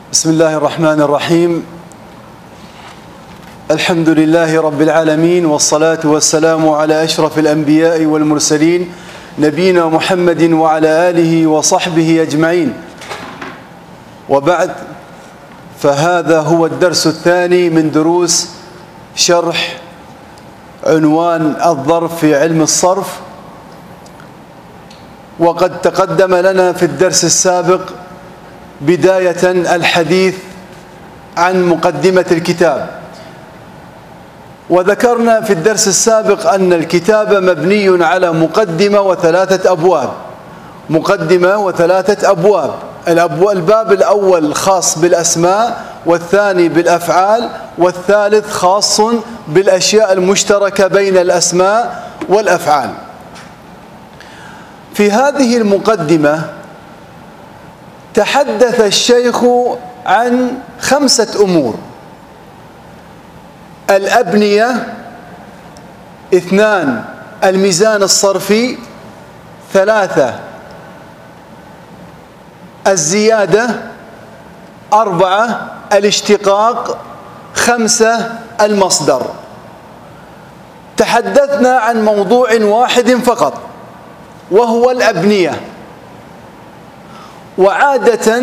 بسم الله الرحمن الرحيم. الحمد لله رب العالمين، والصلاة والسلام على أشرف الأنبياء والمرسلين نبينا محمد وعلى آله وصحبه أجمعين، وبعد، فهذا هو الدرس الثاني من دروس شرح عنوان الظرف في علم الصرف. وقد تقدم لنا في الدرس السابق بداية الحديث عن مقدمة الكتاب، وذكرنا في الدرس السابق أن الكتاب مبني على مقدمة وثلاثة أبواب. مقدمة وثلاثة أبواب. الباب الأول خاص بالأسماء، والثاني بالأفعال، والثالث خاص بالأشياء المشتركة بين الأسماء والأفعال. في هذه المقدمة تحدث الشيخ عن 5 أمور: الأبنية، 2 الميزان الصرفي، 3 الزيادة، 4 الاشتقاق، 5 المصدر. تحدثنا عن موضوع واحد فقط، وهو الأبنية. وعادة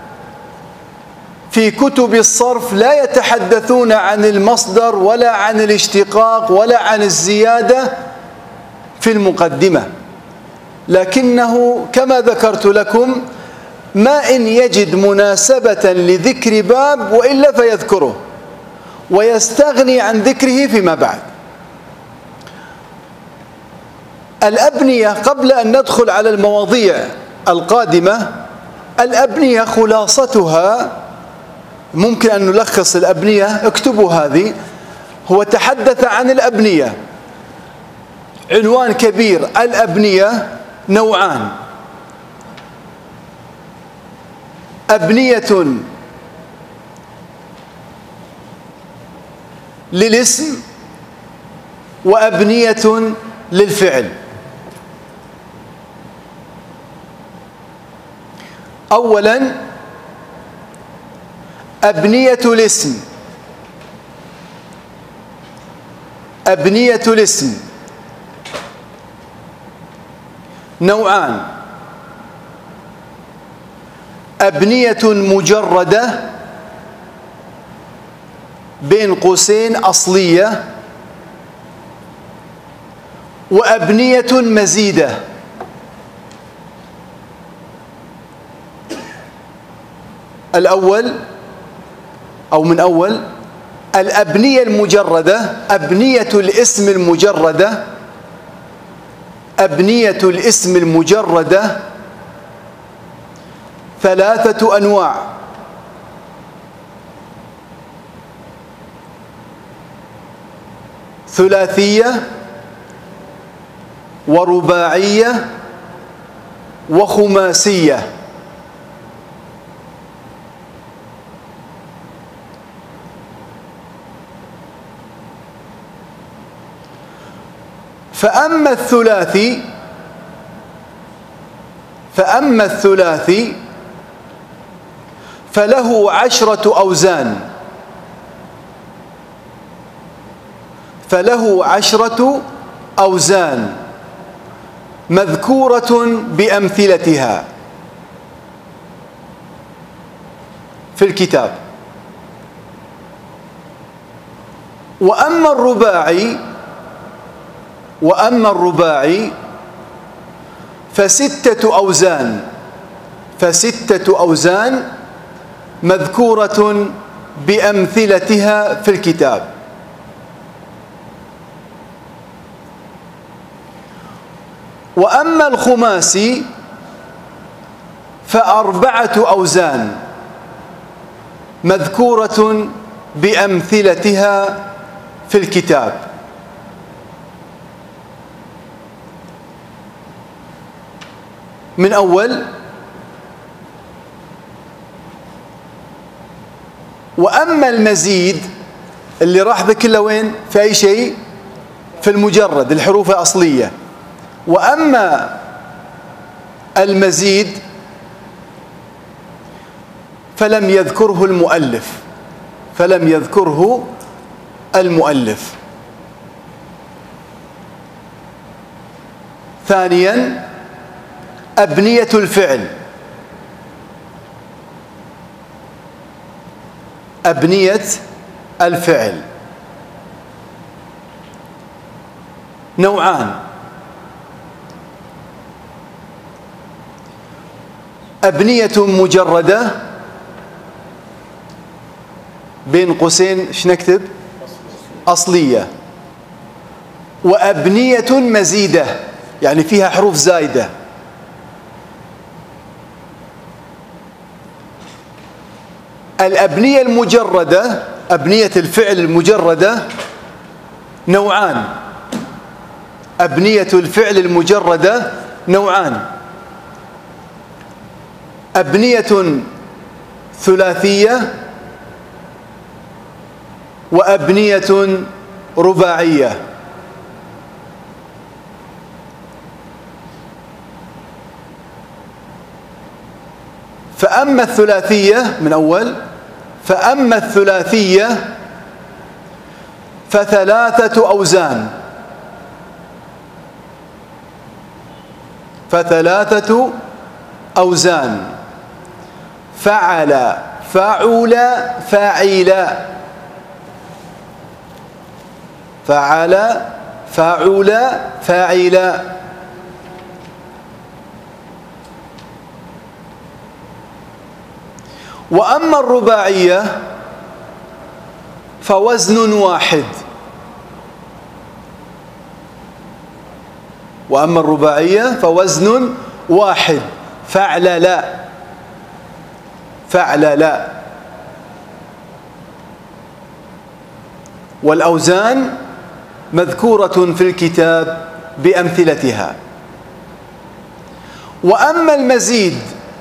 في كتب الصرف لا يتحدثون عن المصدر ولا عن الاشتقاق ولا عن الزيادة في المقدمة، لكنه كما ذكرت لكم ما إن يجد مناسبة لذكر باب وإلا فيذكره ويستغني عن ذكره فيما بعد. الأبنية، قبل أن ندخل على المواضيع القادمة، الأبنية خلاصتها، ممكن أن نلخص الأبنية، اكتبوا هذه. هو تحدث عن الأبنية، عنوان كبير: الأبنية نوعان: أبنية للاسم وأبنية للفعل. أولا، أبنية الاسم. أبنية الاسم نوعان: أبنية مجردة بين قوسين أصلية، وأبنية مزيدة. الأول أو من أول الأبنية المجردة، أبنية الاسم المجردة. أبنية الاسم المجردة 3 أنواع: ثلاثية، ورباعية، وخماسية. فأما الثلاثي فله 10 أوزان. فله 10 أوزان مذكورة بأمثلتها في الكتاب. وأما الرباعي ف6 أوزان. ف6 أوزان مذكورة بأمثلتها في الكتاب. وأما الخماسي ف4 أوزان مذكورة بأمثلتها في الكتاب. من أول: وأما المزيد اللي راح ذكر له وين؟ في أي شيء؟ في المجرد، الحروف الأصلية. وأما المزيد فلم يذكره المؤلف. ثانيا أبنية الفعل نوعان: أبنية مجردة بين قوسين ايش نكتب؟ أصلية. وأبنية مزيدة يعني فيها حروف زايدة. الأبنية المجردة، أبنية الفعل المجردة نوعان. أبنية الفعل المجردة نوعان: أبنية ثلاثية وأبنية رباعية. فأما الثلاثية من أول، فأما الثلاثية فثلاثة أوزان: فعل، فعل، فاعل. فعل، فعل، فاعل. وأما الرباعية فوزن واحد. وأما الرباعية فوزن واحد: فعلل، فعلل. والأوزان مذكورة في الكتاب بأمثلتها. وأما المزيد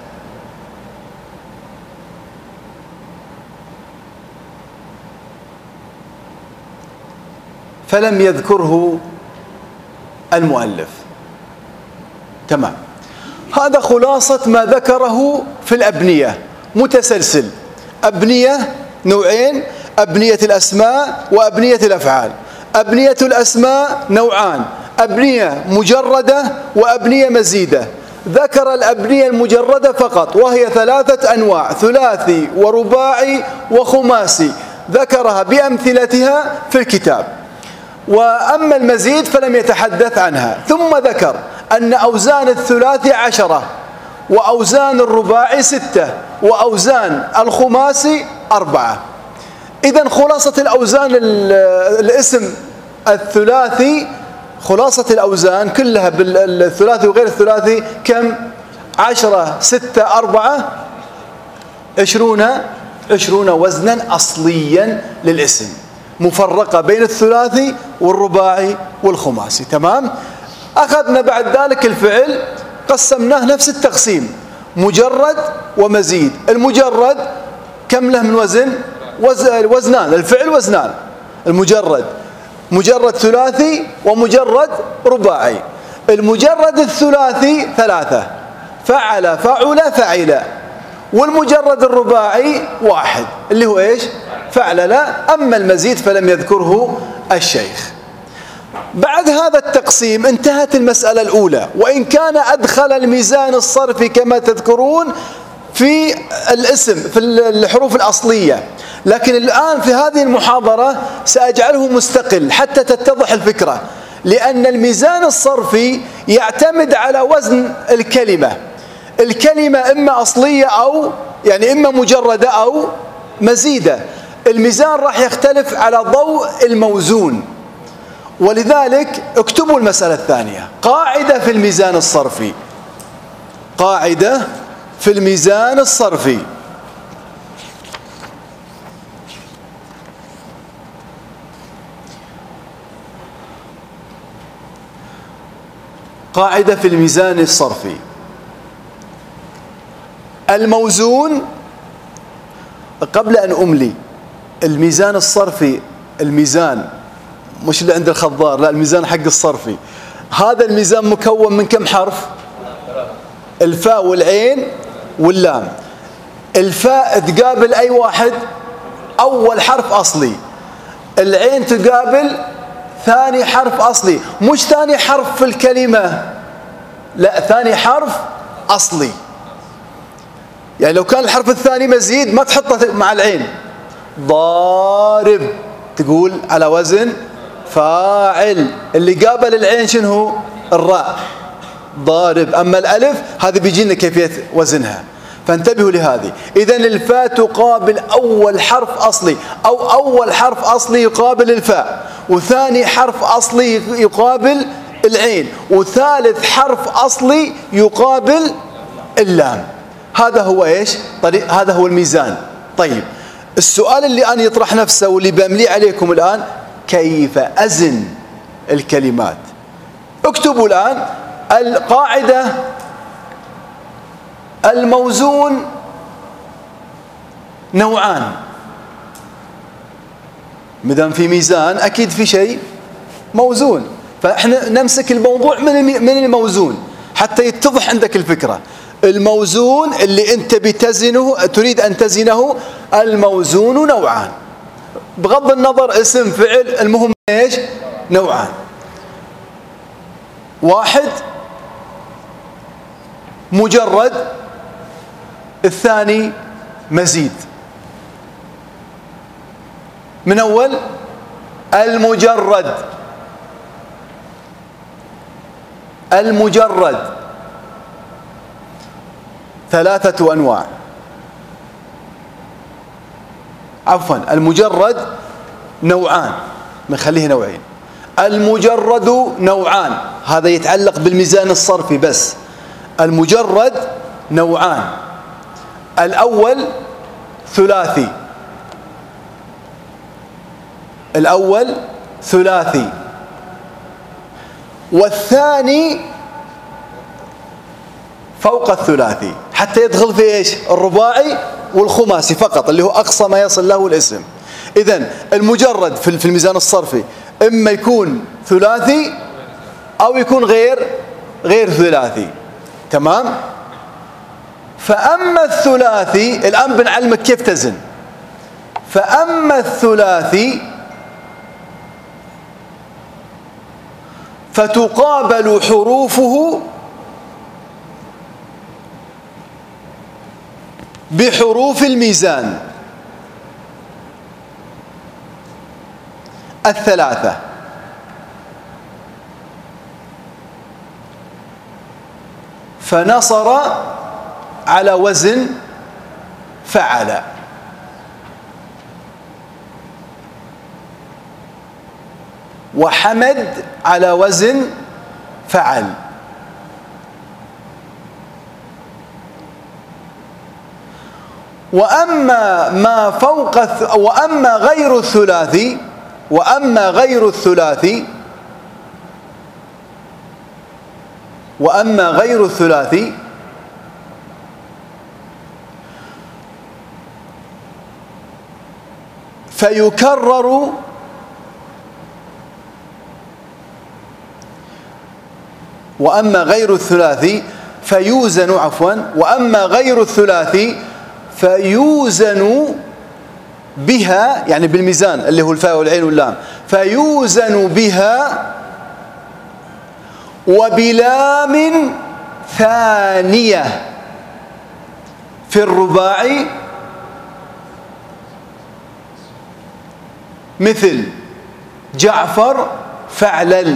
فلم يذكره المؤلف. تمام. هذا خلاصة ما ذكره في الأبنية، متسلسل. أبنية نوعين: أبنية الأسماء وأبنية الأفعال. أبنية الأسماء نوعان: أبنية مجردة وأبنية مزيدة. ذكر الأبنية المجردة فقط، وهي 3 أنواع: ثلاثي ورباعي وخماسي، ذكرها بأمثلتها في الكتاب. وأما المزيد فلم يتحدث عنها. ثم ذكر أن أوزان الثلاثي 10، وأوزان الرباعي 6، وأوزان الخماسي 4. إذن خلاصة الأوزان الاسم الثلاثي، خلاصة الأوزان كلها بالثلاثي وغير الثلاثي كم؟ 10 6 4 20 وزنا أصليا للاسم، مفرقة بين الثلاثي والرباعي والخماسي. تمام. أخذنا بعد ذلك الفعل، قسمناه نفس التقسيم: مجرد ومزيد. المجرد كم له من وزن؟ وزنان. الفعل وزنان: المجرد مجرد ثلاثي ومجرد رباعي. المجرد الثلاثي 3: فعل، فعل، فعل. والمجرد الرباعي 1 اللي هو ايش؟ فعل. لا. أما المزيد فلم يذكره الشيخ. بعد هذا التقسيم انتهت المسألة الأولى، وإن كان أدخل الميزان الصرفي كما تذكرون في الاسم في الحروف الأصلية، لكن الآن في هذه المحاضرة سأجعله مستقل حتى تتضح الفكرة، لأن الميزان الصرفي يعتمد على وزن الكلمة. الكلمة إما أصلية أو يعني إما مجردة أو مزيدة. الميزان راح يختلف على ضوء الموزون. ولذلك اكتبوا المسألة الثانية: قاعدة في الميزان الصرفي. قاعدة في الميزان الصرفي: قاعدة في الميزان الصرفي: الموزون، قبل أن أملي، الميزان الصرفي، الميزان مش اللي عند الخضار، لا، الميزان حق الصرفي. هذا الميزان مكون من كم حرف؟ الفاء والعين واللام. الفاء تقابل أي واحد؟ أول حرف أصلي. العين تقابل ثاني حرف أصلي، مش ثاني حرف في الكلمة، لا، ثاني حرف أصلي. يعني لو كان الحرف الثاني مزيد ما تحطه مع العين. ضارب تقول على وزن فاعل، اللي قابل العين شنو هو؟ الراء، ضارب. أما الألف هذه بيجينا كيفية وزنها، فانتبهوا لهذه. إذن الفاء تقابل أول حرف أصلي، أو أول حرف أصلي يقابل الفاء، وثاني حرف أصلي يقابل العين، وثالث حرف أصلي يقابل اللام. هذا هو إيش؟ هذا هو الميزان. طيب، السؤال اللي أنا يطرح نفسه واللي بمليه عليكم الآن، كيف أزن الكلمات؟ اكتبوا الآن القاعدة: الموزون نوعان. مدام في ميزان أكيد في شيء موزون، فإحنا نمسك الموضوع من الموزون حتى يتضح عندك الفكرة. الموزون اللي أنت بتزنه، تريد أن تزنه، الموزون نوعان، بغض النظر اسم فعل، المهم إيش؟ نوعان. واحد مجرد، الثاني مزيد. من أول المجرد. المجرد 3 أنواع، عفوا المجرد نوعان، نخليه نوعين. المجرد نوعان، هذا يتعلق بالميزان الصرفي بس. المجرد نوعان، الأول ثلاثي، الأول ثلاثي، والثاني فوق الثلاثي، حتى يدخل في إيش؟ الرباعي والخماسي فقط، اللي هو أقصى ما يصل له الاسم. إذن المجرد في الميزان الصرفي إما يكون ثلاثي أو يكون غير ثلاثي. تمام؟ فأما الثلاثي، الآن بنعلمك كيف تزن. فأما الثلاثي فتقابل حروفه بحروف الميزان الثلاثة. فنصر على وزن فعل، وحمد على وزن فعل، وأما ما فوق وأما غير الثلاثي، وأما غير الثلاثي، وأما غير الثلاثي فيكرر وأما غير الثلاثي فيوزن، عفوا، وأما غير الثلاثي فيوزن بها، يعني بالميزان اللي هو الفاء والعين واللام، فيوزن بها وبلام ثانية في الرباعي، مثل جعفر فعلل،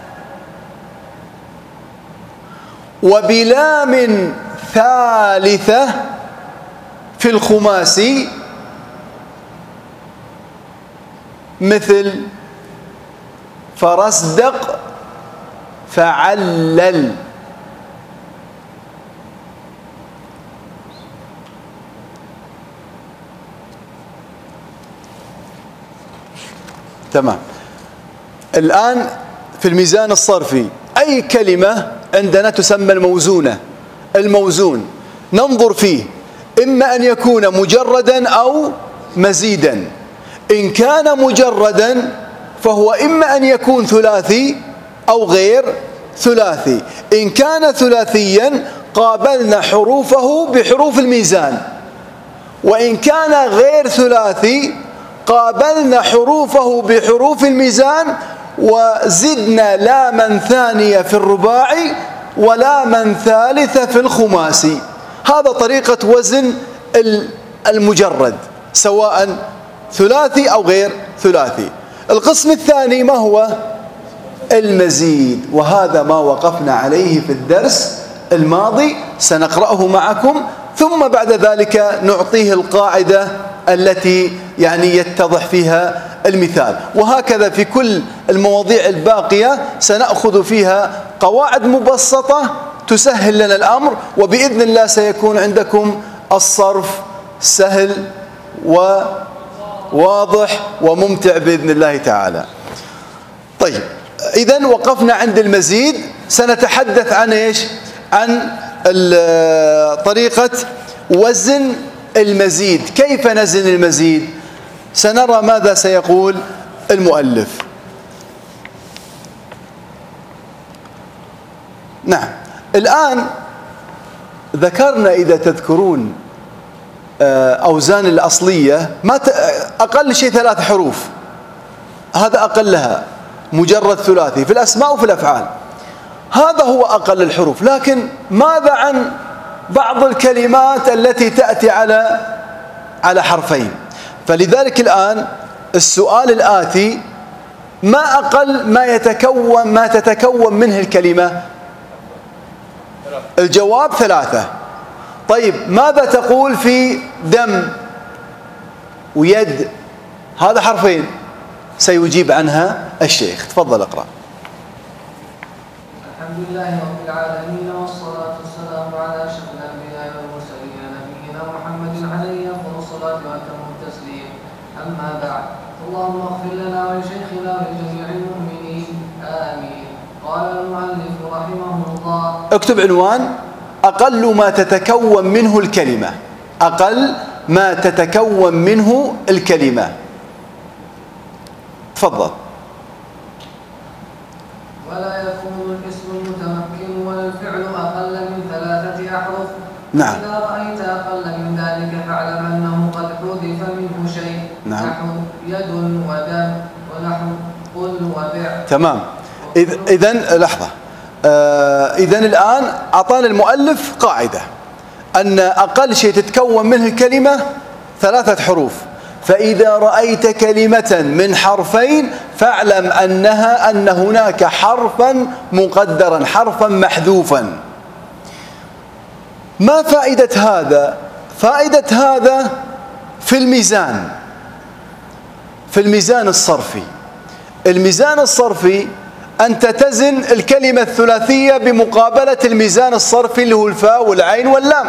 وبلام ثالثة في الخماسي، مثل فرزدق فعلل. تمام. الآن في الميزان الصرفي أي كلمة عندنا تسمى الموزونة. الموزون ننظر فيه، إما أن يكون مجردا أو مزيدا. إن كان مجردا فهو إما أن يكون ثلاثي أو غير ثلاثي. إن كان ثلاثيا قابلنا حروفه بحروف الميزان، وإن كان غير ثلاثي قابلنا حروفه بحروف الميزان وزدنا لاما ثانية في الرباعي ولاما ثالثة في الخماسي. هذا طريقة وزن المجرد سواء ثلاثي أو غير ثلاثي. القسم الثاني ما هو؟ المزيد، وهذا ما وقفنا عليه في الدرس الماضي، سنقرأه معكم ثم بعد ذلك نعطيه القاعدة التي يعني يتضح فيها المثال. وهكذا في كل المواضيع الباقية سنأخذ فيها قواعد مبسطة تسهل لنا الأمر، وبإذن الله سيكون عندكم الصرف سهل وواضح وممتع بإذن الله تعالى. طيب، إذن وقفنا عند المزيد. سنتحدث عن إيش؟ عن طريقة وزن المزيد. كيف نزن المزيد؟ سنرى ماذا سيقول المؤلف. نعم، الآن ذكرنا إذا تذكرون أوزان الأصلية ما أقل شيء 3 حروف، هذا أقلها مجرد ثلاثي في الأسماء وفي الأفعال، هذا هو أقل الحروف. لكن ماذا عن بعض الكلمات التي تأتي على حرفين؟ فلذلك الآن السؤال الآتي: ما أقل ما تتكون منه الكلمة؟ الجواب 3. طيب، ماذا تقول في دم ويد؟ هذا حرفين. سيجيب عنها الشيخ. تفضل اقرأ. الحمد لله رب العالمين، والصلاة والسلام على أشرف الأنبياء والمرسلين نبينا محمد عليه أفضل الصلاة وأتم التسليم. أما بعد، اللهم اغفر لنا ولشيخنا ولجميع المؤمنين آمين. قال المؤلف رحمه الله. اكتب عنوان: أقل ما تتكون منه الكلمة. أقل ما تتكون منه الكلمة. تفضل. ولا يكون الاسم المتمكن ولا الفعل أقل من 3 أحرف. نعم. إذا رأيت أقل من ذلك فاعلم أنه قد حذف منه شيء. نعم. نحو يد ودم، ونحو قل وبع. تمام. إذن لحظة. إذن الآن أعطانا المؤلف قاعدة أن أقل شيء تتكون منه الكلمة 3 حروف. فإذا رأيت كلمة من حرفين فاعلم أن هناك حرفا مقدرا، حرفا محذوفا. ما فائدة هذا؟ فائدة هذا في الميزان، في الميزان الصرفي. الميزان الصرفي أنت تزن الكلمة الثلاثية بمقابلة الميزان الصرفي اللي هو الفاء والعين واللام.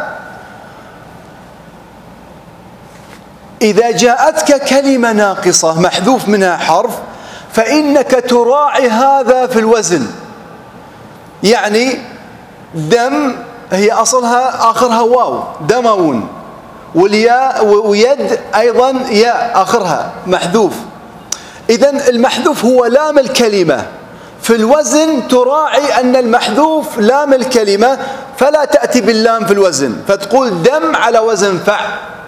إذا جاءتك كلمة ناقصة محذوف منها حرف فإنك تراعي هذا في الوزن. يعني دم هي أصلها آخرها واو، دمون، والياء ويد أيضا ياء آخرها محذوف. إذن المحذوف هو لام الكلمة. في الوزن تراعي أن المحذوف لام الكلمة، فلا تأتي باللام في الوزن، فتقول دم على وزن فع،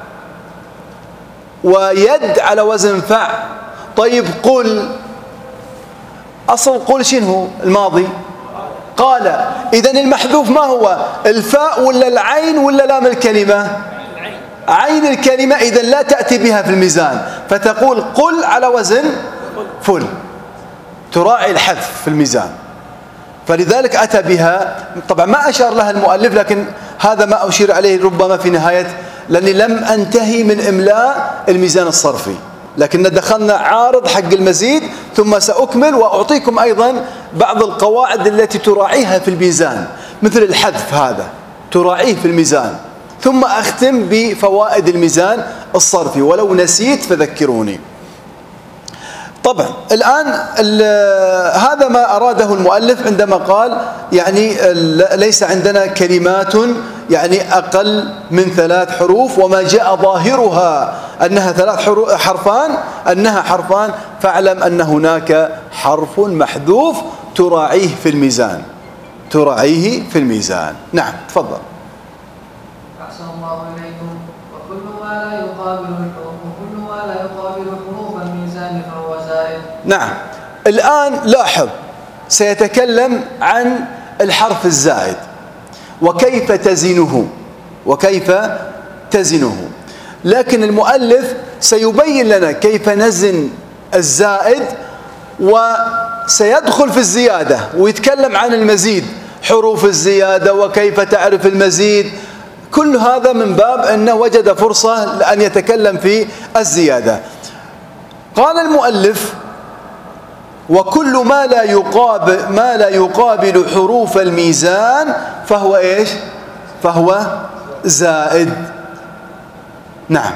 ويد على وزن فع. طيب، قل، أصل قل شنو الماضي؟ قال. إذن المحذوف ما هو؟ الفاء ولا العين ولا لام الكلمة؟ عين الكلمة. إذن لا تأتي بها في الميزان، فتقول قل على وزن فل، تراعي الحذف في الميزان. فلذلك أتى بها. طبعا ما أشار لها المؤلف، لكن هذا ما أشير عليه ربما في نهاية، لأني لم أنتهي من إملاء الميزان الصرفي، لكن دخلنا عارض حق المزيد، ثم سأكمل وأعطيكم أيضا بعض القواعد التي تراعيها في الميزان، مثل الحذف هذا تراعيه في الميزان، ثم أختم بفوائد الميزان الصرفي، ولو نسيت فذكروني. طبعا الآن هذا ما أراده المؤلف عندما قال يعني ليس عندنا كلمات يعني أقل من 3 حروف، وما جاء ظاهرها أنها 3 حرفان، أنها حرفان، فاعلم أن هناك حرف محذوف تراعيه في الميزان، تراعيه في الميزان. نعم، تفضل. أحسن الله إليكم. وكل ما ما لا يقابل حروف الميزان فهو زائد. نعم. الآن لاحظ سيتكلم عن الحرف الزائد وكيف تزنه، لكن المؤلف سيبين لنا كيف نزن الزائد، وسيدخل في الزيادة ويتكلم عن المزيد، حروف الزيادة وكيف تعرف المزيد. كل هذا من باب أنه وجد فرصة لأن يتكلم في الزيادة. قال المؤلف: وكل ما لا يقابل حروف الميزان فهو إيش؟ فهو زائد. نعم،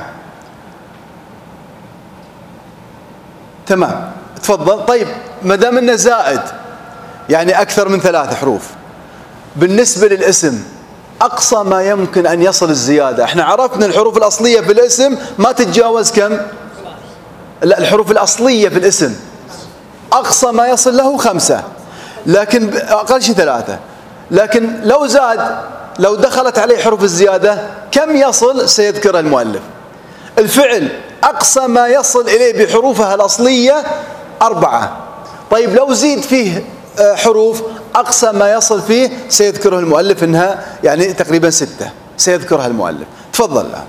تمام، تفضل. طيب، ما دام انه زائد يعني اكثر من 3 حروف، بالنسبه للاسم اقصى ما يمكن ان يصل الزياده، احنا عرفنا الحروف الاصليه في الاسم ما تتجاوز كم؟ لا، الحروف الاصليه في الاسم اقصى ما يصل له 5، لكن اقل شيء 3. لكن لو زاد، لو دخلت عليه حروف الزياده كم يصل؟ سيذكر المؤلف. الفعل أقصى ما يصل إليه بحروفها الأصلية 4. طيب لو زيد فيه حروف أقصى ما يصل فيه سيذكره المؤلف إنها يعني تقريبا 6 سيذكرها المؤلف. تفضل الآن.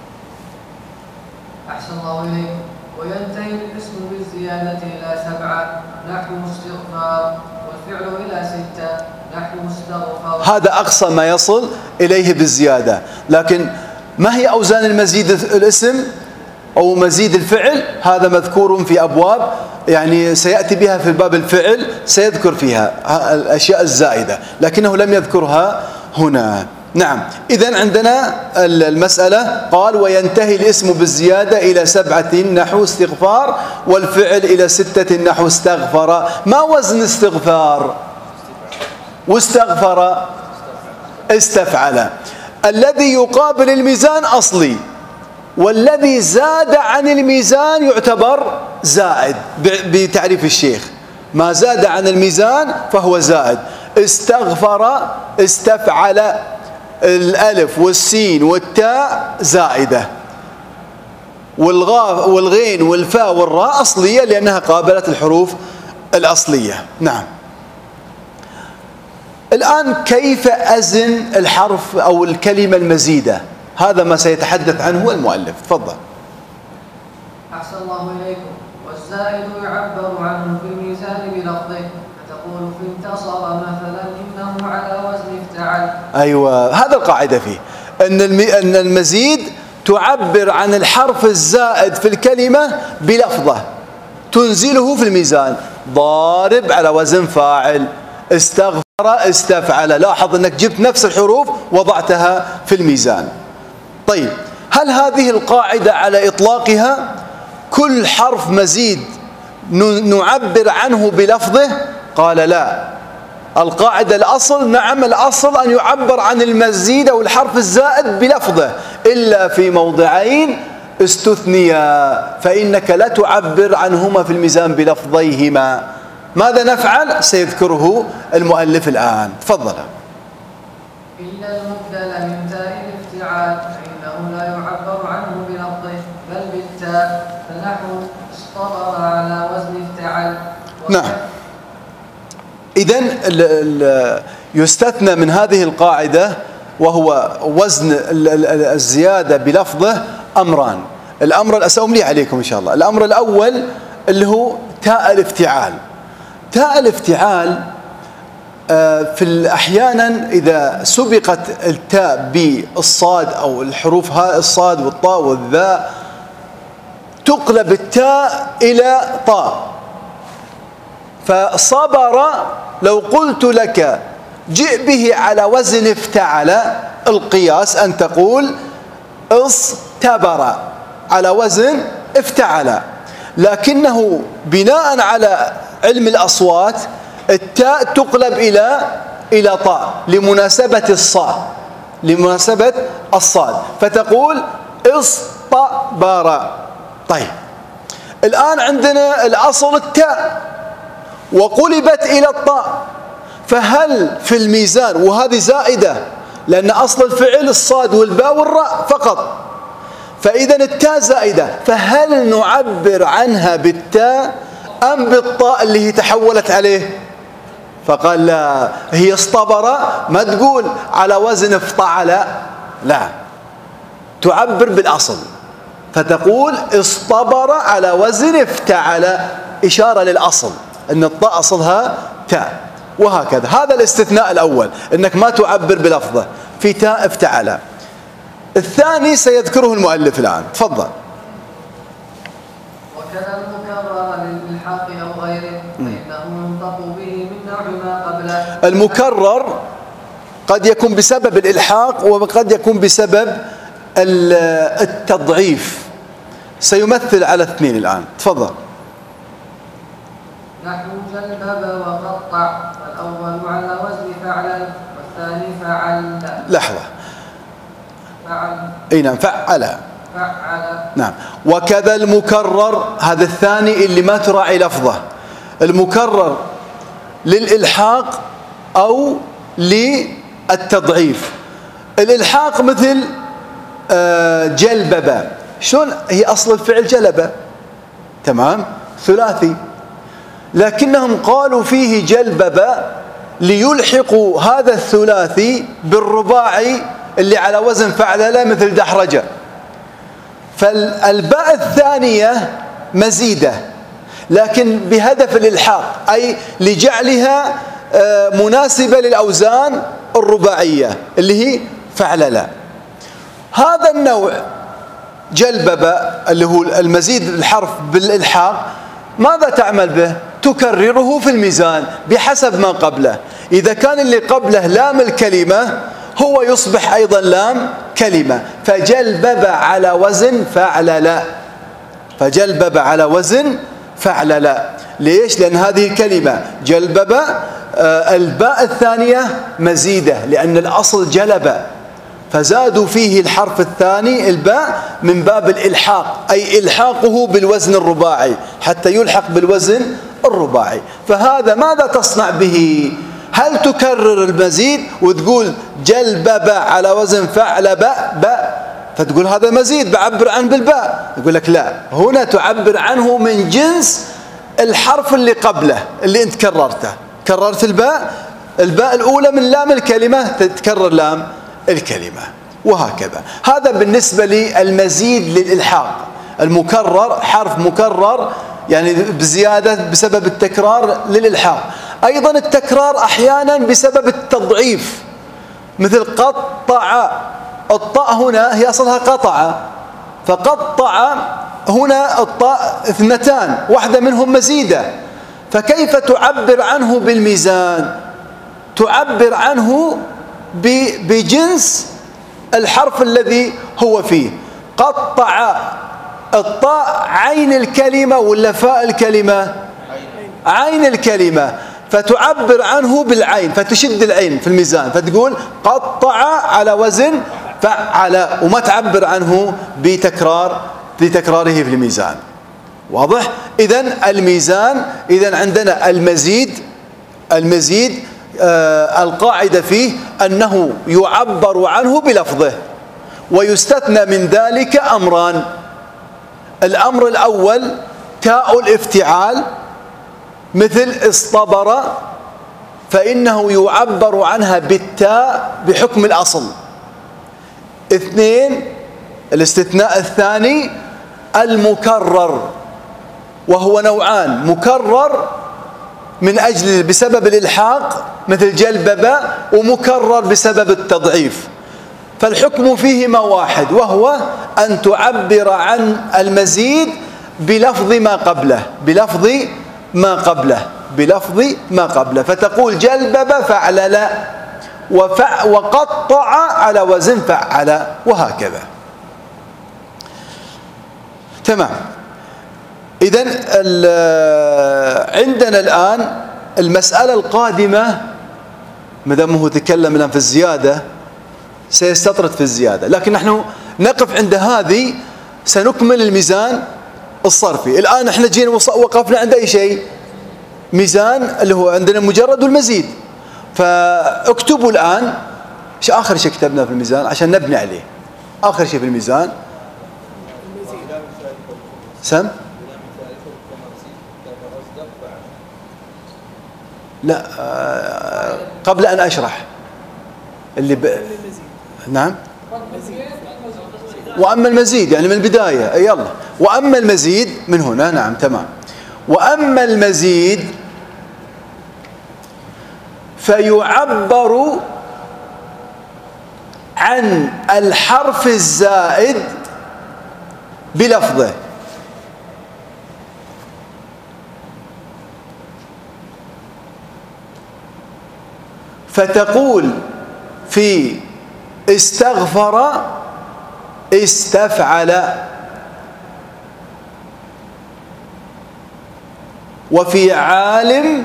أحسن الله إليك. وينتهي الاسم بالزيادة إلى 7 نحو استغفار، والفعل إلى 6 نحو استغفر. هذا أقصى ما يصل إليه بالزيادة. لكن ما هي أوزان المزيد الاسم أو مزيد الفعل؟ هذا مذكور في أبواب يعني سيأتي بها في باب الفعل، سيذكر فيها الأشياء الزائدة لكنه لم يذكرها هنا. نعم، إذن عندنا المسألة قال: وينتهي الاسم بالزيادة إلى 7 نحو استغفار، والفعل إلى 6 نحو استغفر. ما وزن استغفار واستغفر؟ استفعل. الذي يقابل الميزان أصلي، والذي زاد عن الميزان يعتبر زائد بتعريف الشيخ. ما زاد عن الميزان فهو زائد. استغفر، استفعل، الألف والسين والتاء زائدة، والغين والفاء والراء أصلية لأنها قابلت الحروف الأصلية. نعم. الآن كيف أزن الحرف أو الكلمة المزيدة؟ هذا ما سيتحدث عنه المؤلف. تفضل. أحسن الله إليكم. والزائد يعبر عنه في الميزان بلفظه، فتقول في انتصر مثلا إنه على وزن افتعل. أيوة، هذا القاعدة فيه أن المزيد تعبر عن الحرف الزائد في الكلمة بلفظه، تنزله في الميزان. ضارب على وزن فاعل، استغفر استفعل. لاحظ أنك جبت نفس الحروف وضعتها في الميزان. طيب، هل هذه القاعدة على إطلاقها كل حرف مزيد نعبر عنه بلفظه؟ قال لا. القاعدة الأصل نعم، الأصل أن يعبر عن المزيد أو الحرف الزائد بلفظه، إلا في موضعين استثنيا، فإنك لا تعبر عنهما في الميزان بلفظيهما. ماذا نفعل؟ سيذكره المؤلف الآن. تفضل. إلا المبدل من تاء الافتعال فإنه لا يعبر عنه بلفظه بل بالتاء، فنحو اصطبر على وزن افتعل. نعم. إذن يستثنى من هذه القاعدة وهو وزن الزيادة بلفظه أمران. الأمر سأملي عليكم إن شاء الله. الأمر الأول اللي هو تاء الافتعال. تاء الافتعال في أحيانا إذا سبقت التاء بالصاد أو الحروف الصاد والطاء والذاء تقلب التاء إلى طاء. فصبر لو قلت لك جئ به على وزن افتعل، القياس أن تقول اصطبر على وزن افتعل، لكنه بناء على علم الأصوات التاء تقلب إلى طاء لمناسبة الصاد، لمناسبة الصاد، فتقول اصطبر. طيب، الآن عندنا الأصل التاء وقلبت إلى الطاء، فهل في الميزان، وهذه زائدة لأن أصل الفعل الصاد والباء والراء فقط، فإذا التاء زائدة، فهل نعبر عنها بالتاء أم بالطاء اللي هي تحولت عليه؟ فقال لا، هي اصطبر ما تقول على وزن افتعل، لا، تعبر بالأصل، فتقول اصطبر على وزن افتعل، إشارة للأصل أن الطاء أصلها تاء. وهكذا هذا الاستثناء الأول، أنك ما تعبر بلفظه في تاء افتعل. الثاني سيذكره المؤلف الآن، تفضل. وكذا المكرر للإلحاق أو غيره فإنه ينطق به من نوع ما قبله. المكرر قد يكون بسبب الإلحاق وقد يكون بسبب التضعيف، سيمثل على اثنين الآن، تفضل. نحو جلبب وقطع، والأول على وزن فعل والثاني فعل. لحظة. فعل. اي نعم، فعل. فعل. نعم. وكذا المكرر، هذا الثاني اللي ما تراعي لفظه، المكرر للإلحاق أو للتضعيف. الإلحاق مثل جلبب، شلون هي أصل الفعل جلب، تمام، ثلاثي، لكنهم قالوا فيه جلبب ليلحقوا هذا الثلاثي بالرباعي اللي على وزن فعلله مثل دحرجة. فالباء الثانية مزيدة لكن بهدف الإلحاق، أي لجعلها مناسبة للأوزان الرباعية اللي هي فعلله. هذا النوع جلبب اللي هو المزيد الحرف بالإلحاق، ماذا تعمل به؟ تكرره في الميزان بحسب ما قبله. إذا كان اللي قبله لام الكلمة هو يصبح أيضا لام كلمة، فجلبب على وزن فعلل، فجلبب على وزن فعلل. ليش؟ لأن هذه الكلمة جلبب الباء الثانية مزيدة لأن الأصل جلب، فزادوا فيه الحرف الثاني الباء من باب الإلحاق، أي إلحاقه بالوزن الرباعي حتى يلحق بالوزن الرباعي. فهذا ماذا تصنع به؟ هل تكرر المزيد وتقول جلبب على وزن فعل باء فتقول هذا مزيد بعبر عنه بالباء؟ يقول لك لا، هنا تعبر عنه من جنس الحرف اللي قبله اللي انت كررته، كررت الباء الأولى من لام الكلمة تتكرر لام الكلمة، وهكذا. هذا بالنسبة للمزيد للإلحاق، المكرر حرف مكرر يعني بزيادة بسبب التكرار للإلحاق. أيضا التكرار أحيانا بسبب التضعيف، مثل قطع، الطاء هنا هي أصلها قطع، فقطع هنا الطاء اثنتان، واحدة منهم مزيدة، فكيف تعبر عنه بالميزان؟ تعبر عنه بجنس الحرف الذي هو فيه. قطع، الطاء عين الكلمة ولا فاء الكلمة؟ عين الكلمة، فتعبر عنه بالعين، فتشد العين في الميزان فتقول قطع على وزن فعل، وما تعبر عنه بتكراره في الميزان. واضح؟ إذن الميزان، إذن عندنا المزيد القاعدة فيه أنه يعبر عنه بلفظه، ويستثنى من ذلك أمران. الأمر الأول تاء الافتعال مثل اصطبر، فإنه يعبر عنها بالتاء بحكم الأصل. اثنين، الاستثناء الثاني المكرر، وهو نوعان: مكرر من أجل بسبب الإلحاق مثل جلبب، ومكرر بسبب التضعيف. فالحكم فيهما واحد، وهو أن تعبر عن المزيد بلفظ ما قبله، بلفظ ما قبله، فتقول جلبب فعلل وقطع على وزن فعل، وهكذا. تمام. إذن عندنا الآن المسألة القادمة، مدام هو تكلم الآن في الزيادة سيستطرد في الزيادة، لكن نحن نقف عند هذه، سنكمل الميزان الصرفي. الآن احنا جينا وقفنا عند أي شيء؟ ميزان اللي هو عندنا مجرد والمزيد. فاكتبوا الآن آخر شيء كتبنا في الميزان عشان نبني عليه. آخر شيء في الميزان سم؟ لا قبل أن أشرح نعم. وأما المزيد يعني من البداية، يلا. وأما المزيد من هنا، نعم تمام. وأما المزيد فيعبر عن الحرف الزائد بلفظه. فتقول في استغفر استفعل، وفي عالم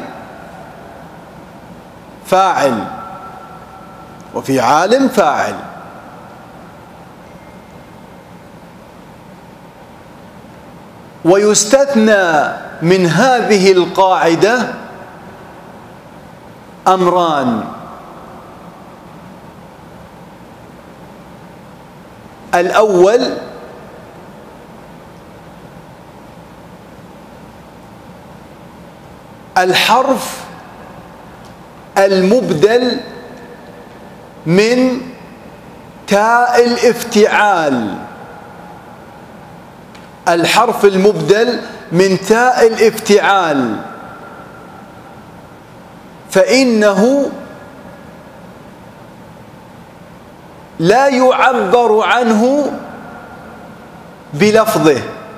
فاعل، وفي عالم فاعل. ويستثنى من هذه القاعدة أمران: الأول الحرف المبدل من تاء الافتعال، الحرف المبدل من تاء الافتعال، فإنه لا يعبر عنه بلفظه،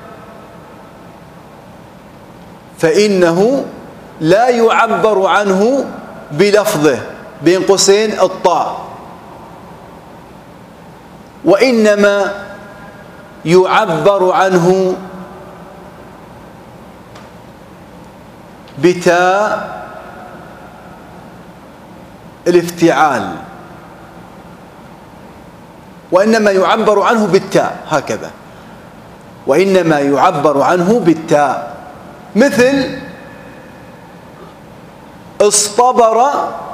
فإنه لا يعبر عنه بلفظه بين قوسين الطاء، وإنما يعبر عنه بتاء الافتعال، وإنما يعبر عنه بالتاء، هكذا، وإنما يعبر عنه بالتاء. مثل اصطبر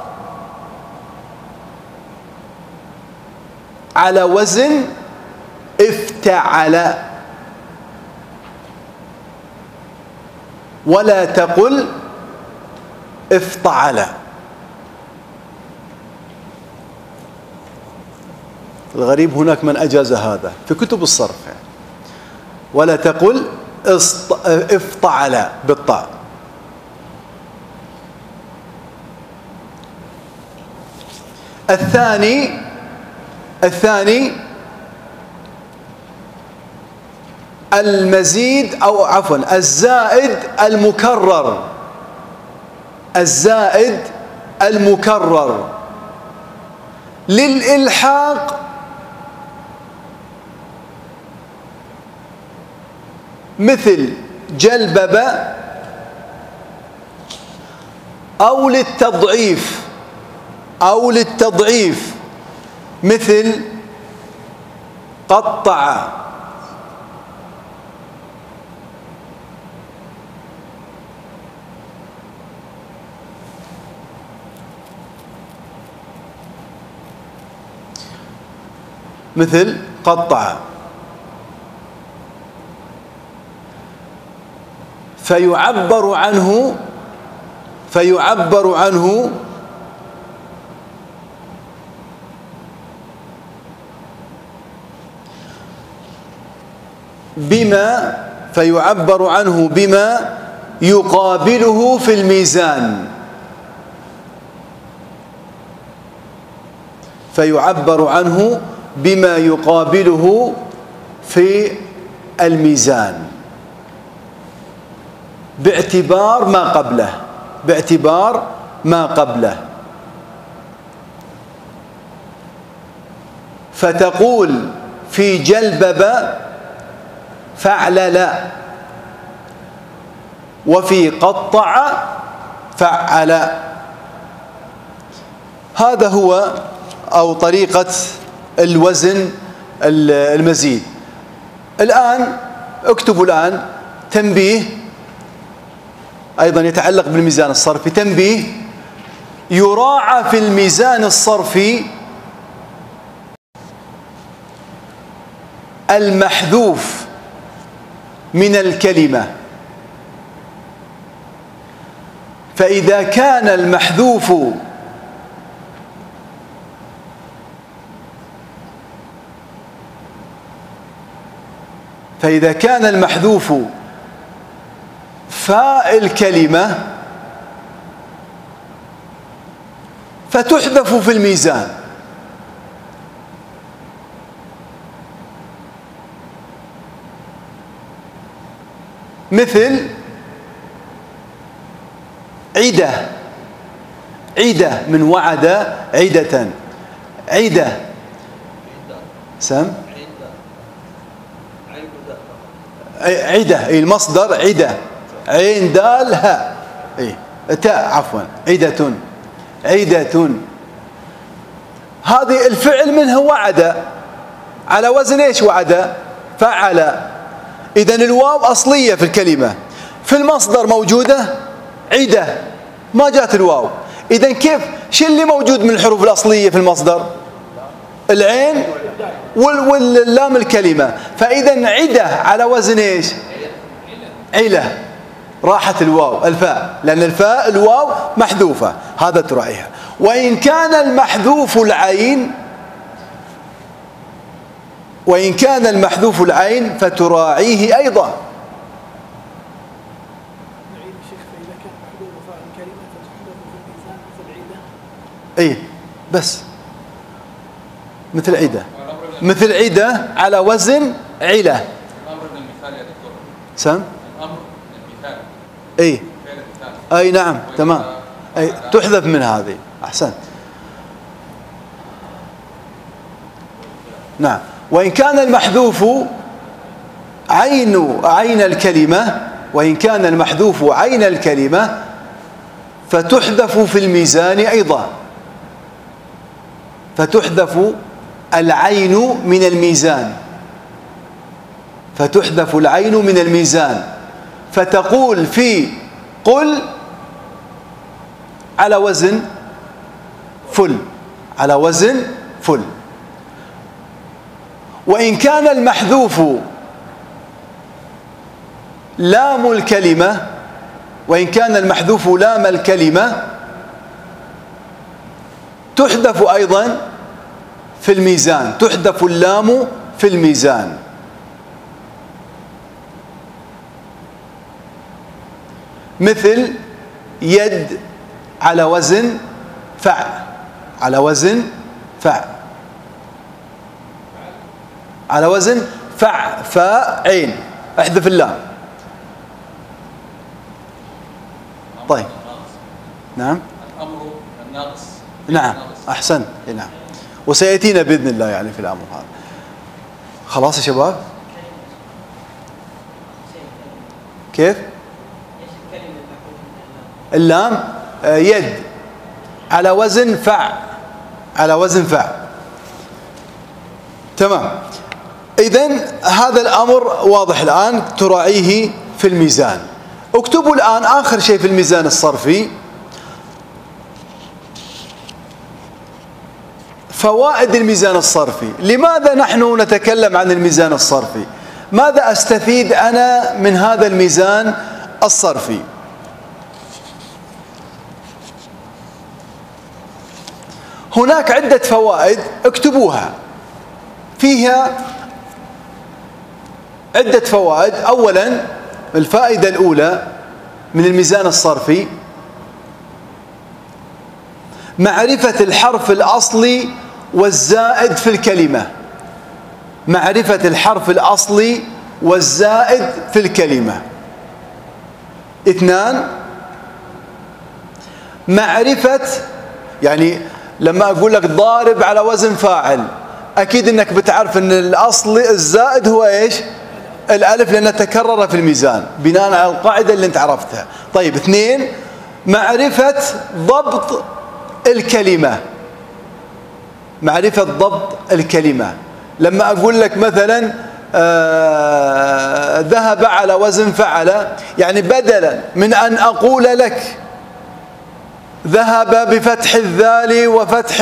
على وزن افتعل، ولا تقل افتعل. الغريب هناك من أجاز هذا في كتب الصرف، ولا تقل افتعل بالطاء. الثاني المزيد، أو عفوا الزائد المكرر، الزائد المكرر للإلحاق مثل جلبب، أو للتضعيف مثل قطع، مثل قطع. فيعبر عنه بما يقابله في الميزان، فيعبر عنه بما يقابله في الميزان باعتبار ما قبله. فتقول في جلبب فعلل، وفي قطع فعل. هذا هو أو طريقة الوزن المزيد. الآن اكتبوا الآن تنبيه أيضا يتعلق بالميزان الصرفي. تنبيه: يراعى في الميزان الصرفي المحذوف من الكلمة. فإذا كان المحذوف فاء الكلمة فتحذف في الميزان. مثل عدة، عدة من وعد عدة، عدة سم عدة، أي المصدر عدة، عين دال هاء، أي تاء عفوا، عدة، عدة. هذه الفعل منه وعد، على وزن ايش وعد؟ فعل. إذن الواو أصلية في الكلمة، في المصدر موجودة عدة، ما جاءت الواو. إذن كيف؟ شو اللي موجود من الحروف الأصلية في المصدر؟ العين واللام الكلمة. فإذن عدة على وزن ايش؟ علة. راحت الواو الفاء، لأن الفاء الواو محذوفة، هذا تراعيها. وإن كان المحذوف العين، وإن كان المحذوف العين فتراعيه أيضا. إيه بس مثل عدة، مثل عدة على وزن علة. الأمر من المثال يا دكتور. سم؟ الأمر من المثال. إيه أي نعم تمام، أي تحذف من هذه. أحسنت. نعم. وإن كان المحذوف عين الكلمة، وإن كان المحذوف عين الكلمة فتحذف في الميزان أيضا، فتحذف العين من الميزان، فتحذف العين من الميزان. فتقول في قل على وزن فل، على وزن فل. وإن كان المحذوف لام الكلمة، وإن كان المحذوف لام الكلمة تحذف أيضا في الميزان، تحذف اللام في الميزان. مثل يد على وزن فع، على وزن فع، على وزن فع، فاء عين، احذف اللام. طيب نعم الأمر الناقص. نعم أحسن. نعم وسيأتينا بإذن الله يعني في الأمر هذا. خلاص يا شباب؟ كيف؟ اللام يد على وزن فع، على وزن فع. تمام. إذن هذا الأمر واضح الآن، تراعيه في الميزان. اكتبوا الآن آخر شيء في الميزان الصرفي، فوائد الميزان الصرفي. لماذا نحن نتكلم عن الميزان الصرفي؟ ماذا أستفيد أنا من هذا الميزان الصرفي؟ هناك عدة فوائد اكتبوها، فيها عدة فوائد. أولا الفائدة الأولى من الميزان الصرفي معرفة الحرف الأصلي والزائد في الكلمة، معرفة الحرف الأصلي والزائد في الكلمة. اثنان معرفة، يعني لما أقول لك ضارب على وزن فاعل، أكيد أنك بتعرف أن الأصل الزائد هو إيش؟ الألف، لأنها تكرر في الميزان بناء على القاعدة اللي أنت عرفتها. طيب اثنين معرفة ضبط الكلمة، معرفة ضبط الكلمة. لما أقول لك مثلا ذهب على وزن فعل، يعني بدلا من أن أقول لك ذهب بفتح الذال وفتح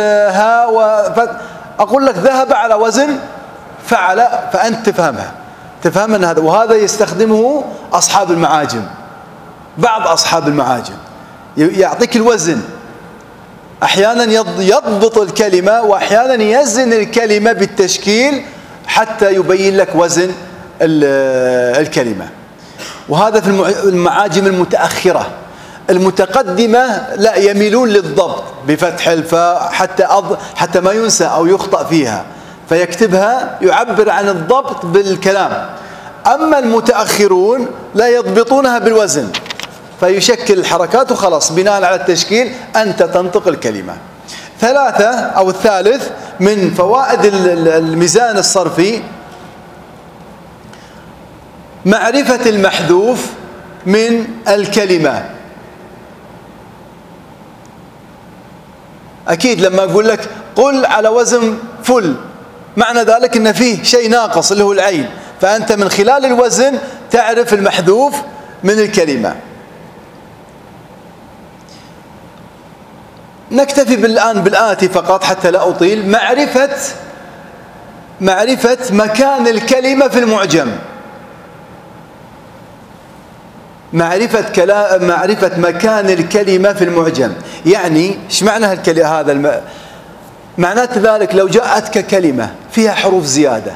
الهاء أقول لك ذهب على وزن فعل، فأنت تفهمها. تفهم أن هذا، وهذا يستخدمه أصحاب المعاجم، بعض أصحاب المعاجم يعطيك الوزن، أحيانا يضبط الكلمة وأحيانا يزن الكلمة بالتشكيل حتى يبين لك وزن الكلمة. وهذا في المعاجم المتأخرة. المتقدمة لا، يميلون للضبط بفتح الفاء حتى ما ينسى أو يخطأ فيها، فيكتبها يعبر عن الضبط بالكلام. أما المتأخرون لا يضبطونها بالوزن، فيشكل الحركات وخلاص بناء على التشكيل أنت تنطق الكلمة. ثلاثة أو الثالث من فوائد الميزان الصرفي معرفة المحذوف من الكلمة. أكيد لما أقول لك قل على وزن فل، معنى ذلك أن فيه شيء ناقص اللي هو العين، فأنت من خلال الوزن تعرف المحذوف من الكلمة. نكتفي الآن بالآتي فقط حتى لا أطيل. معرفة مكان الكلمة في المعجم. معرفة مكان الكلمة في المعجم، يعني ايش معنى هذا معناته ذلك لو جاءتك كلمة فيها حروف زيادة،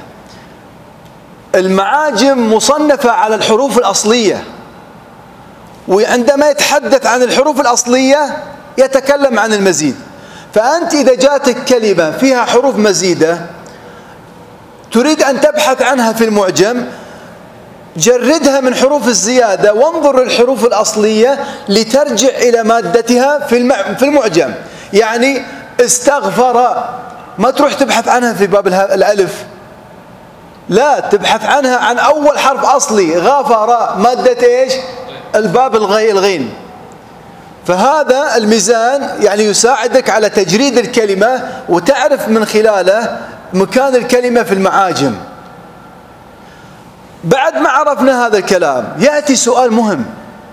المعاجم مصنفة على الحروف الأصلية، وعندما يتحدث عن الحروف الأصلية يتكلم عن المزيد. فأنت إذا جاءتك كلمة فيها حروف مزيدة تريد أن تبحث عنها في المعجم، جردها من حروف الزيادة وانظر للحروف الأصلية لترجع إلى مادتها في المعجم. يعني استغفر ما تروح تبحث عنها في باب الألف، لا، تبحث عنها عن أول حرف أصلي. غفر مادة إيش؟ الباب الغين. فهذا الميزان يعني يساعدك على تجريد الكلمة وتعرف من خلاله مكان الكلمة في المعاجم. بعد ما عرفنا هذا الكلام يأتي سؤال مهم: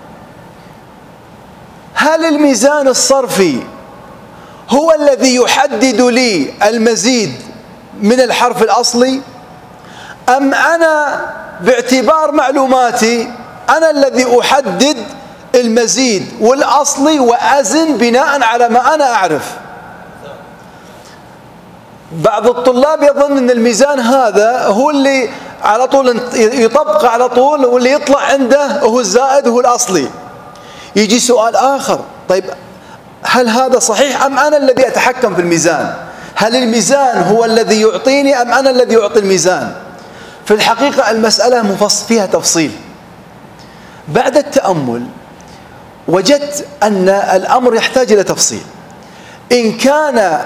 هل الميزان الصرفي هو الذي يحدد لي المزيد من الحرف الأصلي، أم أنا باعتبار معلوماتي أنا الذي أحدد المزيد والأصلي وأزن بناء على ما أنا أعرف؟ بعض الطلاب يظن أن الميزان هذا هو اللي على طول يطبق على طول، واللي يطلع عنده هو الزائد هو الأصلي. يجي سؤال آخر: طيب هل هذا صحيح أم أنا الذي أتحكم في الميزان؟ هل الميزان هو الذي يعطيني أم أنا الذي أعطي الميزان؟ في الحقيقة المسألة فيها تفصيل. بعد التأمل وجدت أن الأمر يحتاج إلى تفصيل. إن كان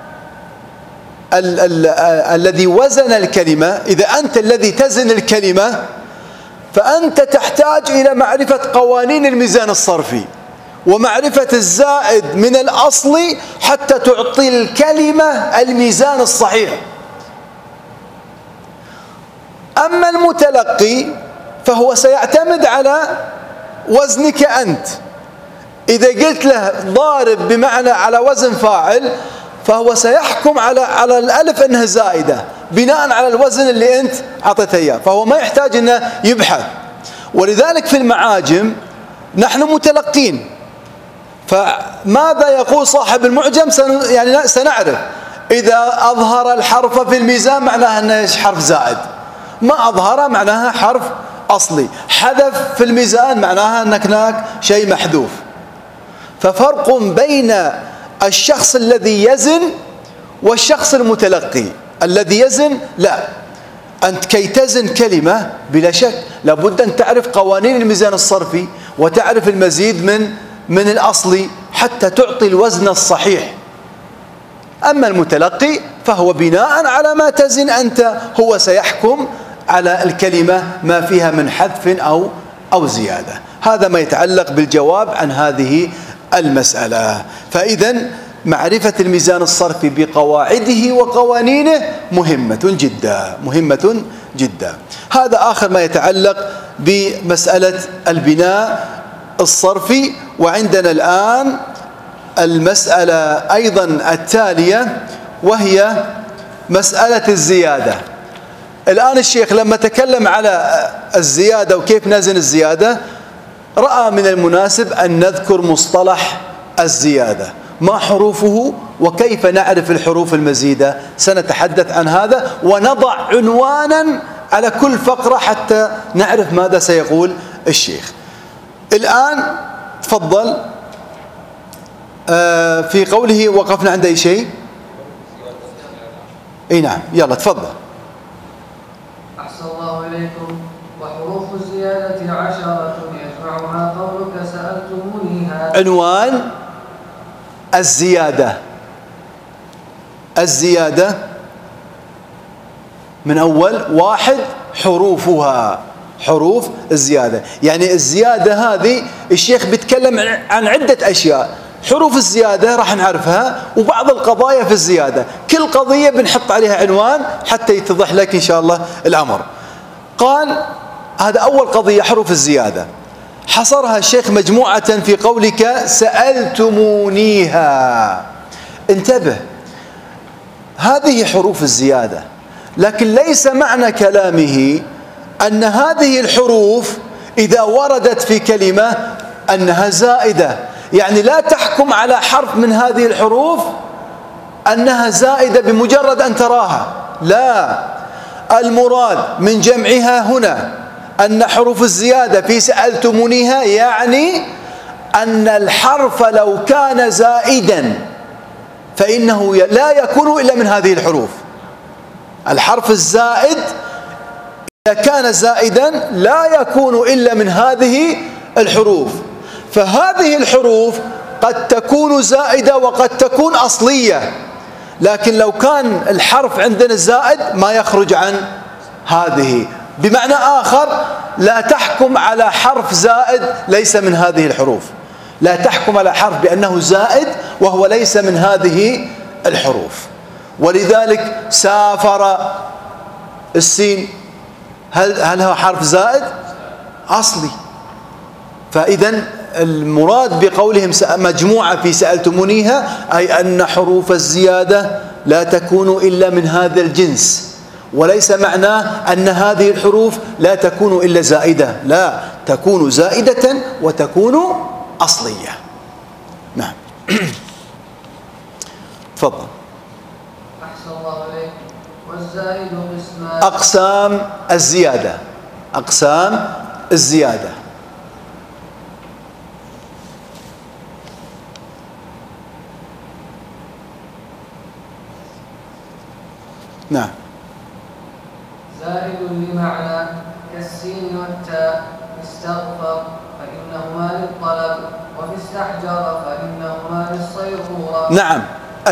الذي وزن الكلمة، إذا أنت الذي تزن الكلمة، فأنت تحتاج إلى معرفة قوانين الميزان الصرفي ومعرفة الزائد من الأصل حتى تعطي الكلمة الميزان الصحيح. أما المتلقي فهو سيعتمد على وزنك أنت. إذا قلت له ضارب بمعنى على وزن فاعل، فهو سيحكم على الألف أنها زائدة بناء على الوزن اللي أنت عطيته إياه، فهو ما يحتاج أنه يبحث. ولذلك في المعاجم نحن متلقين، فماذا يقول صاحب المعجم يعني سنعرف. إذا أظهر الحرف في الميزان معناها أنه حرف زائد، ما أظهر معناها حرف أصلي، حذف في الميزان معناها أنك هناك شيء محذوف. ففرق بين الشخص الذي يزن والشخص المتلقي. الذي يزن لا، أنت كي تزن كلمة بلا شك لابد أن تعرف قوانين الميزان الصرفي وتعرف المزيد من الأصلي حتى تعطي الوزن الصحيح. أما المتلقي فهو بناء على ما تزن أنت هو سيحكم على الكلمة ما فيها من حذف أو زيادة. هذا ما يتعلق بالجواب عن هذه المسألة. فإذا معرفة الميزان الصرفي بقواعده وقوانينه مهمة جدا. هذا آخر ما يتعلق بمسألة البناء الصرفي. وعندنا الآن المسألة أيضا التالية، وهي مسألة الزيادة. الآن الشيخ لما تكلم على الزيادة وكيف نزن الزيادة رأى من المناسب أن نذكر مصطلح الزيادة، ما حروفه وكيف نعرف الحروف المزيدة. سنتحدث عن هذا ونضع عنوانا على كل فقرة حتى نعرف ماذا سيقول الشيخ. الآن تفضل في قوله وقفنا عند أي شيء؟ اي نعم، يلا تفضل. أحسن الله إليكم. وحروف الزيادة 10 يجمعها قولك سألتمونيها. عنوان الزيادة. الزيادة من أول واحد حروفها، حروف الزيادة. يعني الزيادة هذه الشيخ بيتكلم عن عدة أشياء. حروف الزيادة راح نعرفها وبعض القضايا في الزيادة، كل قضية بنحط عليها عنوان حتى يتضح لك إن شاء الله الأمر. قال هذا أول قضية حروف الزيادة، حصرها الشيخ مجموعة في قولك سألتمونيها. انتبه، هذه حروف الزيادة، لكن ليس معنى كلامه أن هذه الحروف إذا وردت في كلمة أنها زائدة. يعني لا تحكم على حرف من هذه الحروف أنها زائدة بمجرد أن تراها، لا. المراد من جمعها هنا أن حروف الزيادة في سألتمونيها يعني أن الحرف لو كان زائدا فإنه لا يكون إلا من هذه الحروف. الحرف الزائد إذا كان زائدا لا يكون إلا من هذه الحروف. فهذه الحروف قد تكون زائدة وقد تكون أصلية، لكن لو كان الحرف عندنا زائد ما يخرج عن هذه. بمعنى آخر، لا تحكم على حرف زائد ليس من هذه الحروف، لا تحكم على حرف بأنه زائد وهو ليس من هذه الحروف. ولذلك سافر، السين هل هو حرف زائد؟ أصلي. فإذا المراد بقولهم مجموعة في سألتمونيها أي أن حروف الزيادة لا تكون إلا من هذا الجنس، وليس معناه أن هذه الحروف لا تكون إلا زائدة، لا، تكون زائدة وتكون أصلية. نعم. تفضل. أحسن الله إليكم. والزائد قسمان. أقسام الزيادة، أقسام الزيادة. نعم. زائد لمعنى كالسين والتاء. استغفر فإنهما للطلب، وفي استحجر فإنهما للصيرورة. نعم،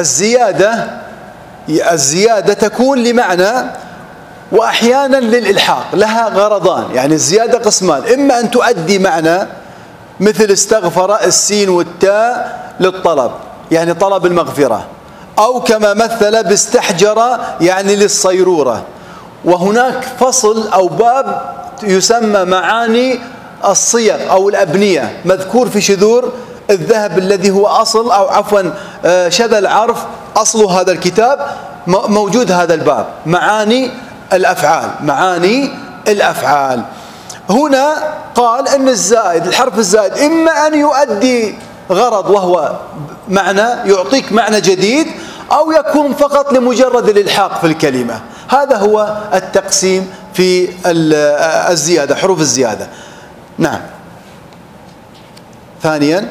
الزيادة تكون لمعنى وأحيانا للإلحاق، لها غرضان. يعني الزيادة قسمان، إما أن تؤدي معنى مثل استغفر السين والتاء للطلب يعني طلب المغفرة، أو كما مثل باستحجر يعني للصيرورة. وهناك فصل أو باب يسمى معاني الصيغ أو الأبنية، مذكور في شذور الذهب الذي هو أصل أو عفوا شذا العرف أصل هذا الكتاب، موجود هذا الباب معاني الأفعال، معاني الأفعال. هنا قال أن الزائد، الحرف الزائد إما أن يؤدي غرض وهو معنى يعطيك معنى جديد، أو يكون فقط لمجرد الإلحاق في الكلمة. هذا هو التقسيم في الزيادة، حروف الزيادة. نعم. ثانيا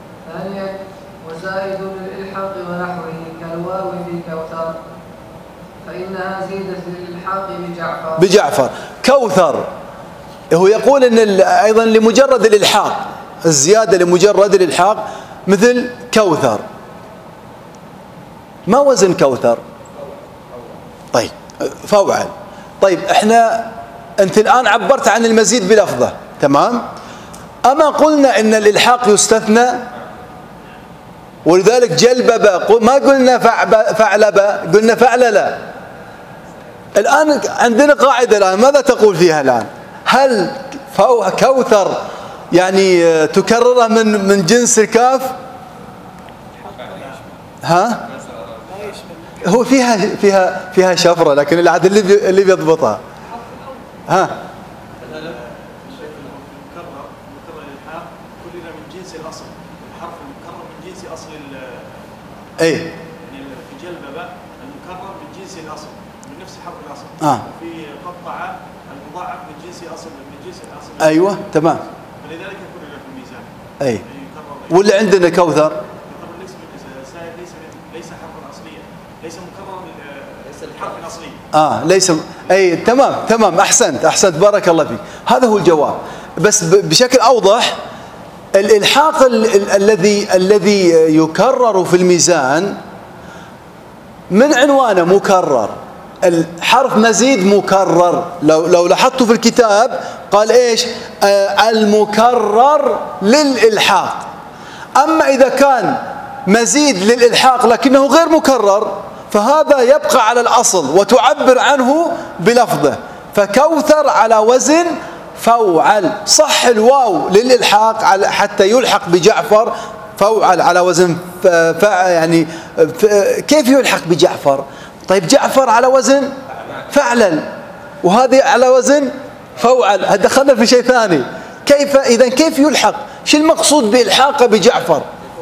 وزائد للإلحاق ونحوه كالواو في كوثر، فإنها زيدت للإلحاق بجعفر. كوثر هو يقول أن أيضا لمجرد الإلحاق، الزيادة لمجرد الإلحاق مثل كوثر. ما وزن كوثر؟ طيب فوعل. طيب أنت الآن عبرت عن المزيد بلفظة، تمام؟ أما قلنا إن الإلحاق يستثنى؟ ولذلك جلبب ما قلنا فعلب، قلنا فعلل. الآن عندنا قاعدة الآن، ماذا تقول فيها الآن؟ هل كوثر يعني تكرره من جنس الكاف؟ ها؟ هو فيها شفرة، لكن العدل اللي بيضبطها ها مثلا الشيخ المكرر الالحاق كلنا من جنس الاصل، الحرف المكرر من جنس اصل اي يعني في جلببه المكرر من جنس الاصل من نفس حرف الاصل. وفي قطع المضاعف من جنس اصل من جنس الاصل. ايوه تمام. فلذلك كلنا في الميزان. اي واللي عندنا كوثر ليس حرفا اصليا، ليس مكررا، ليس الحرف الاصلي. ليس. اي تمام احسنت بارك الله فيك. هذا هو الجواب، بس بشكل اوضح. الالحاق الذي يكرر في الميزان من عنوانه مكرر، الحرف مزيد مكرر. لو لاحظتوا في الكتاب قال ايش؟ المكرر للالحاق. اما اذا كان مزيد للالحاق لكنه غير مكرر فهذا يبقى على الاصل وتعبر عنه بلفظه. فكوثر على وزن فوعل. صح الواو للالحاق حتى يلحق بجعفر، فوعل على وزن يعني كيف يلحق بجعفر؟ طيب جعفر على وزن فعلل وهذه على وزن فوعل، دخلنا في شيء ثاني. كيف يلحق؟ شو المقصود بإلحاقه بجعفر؟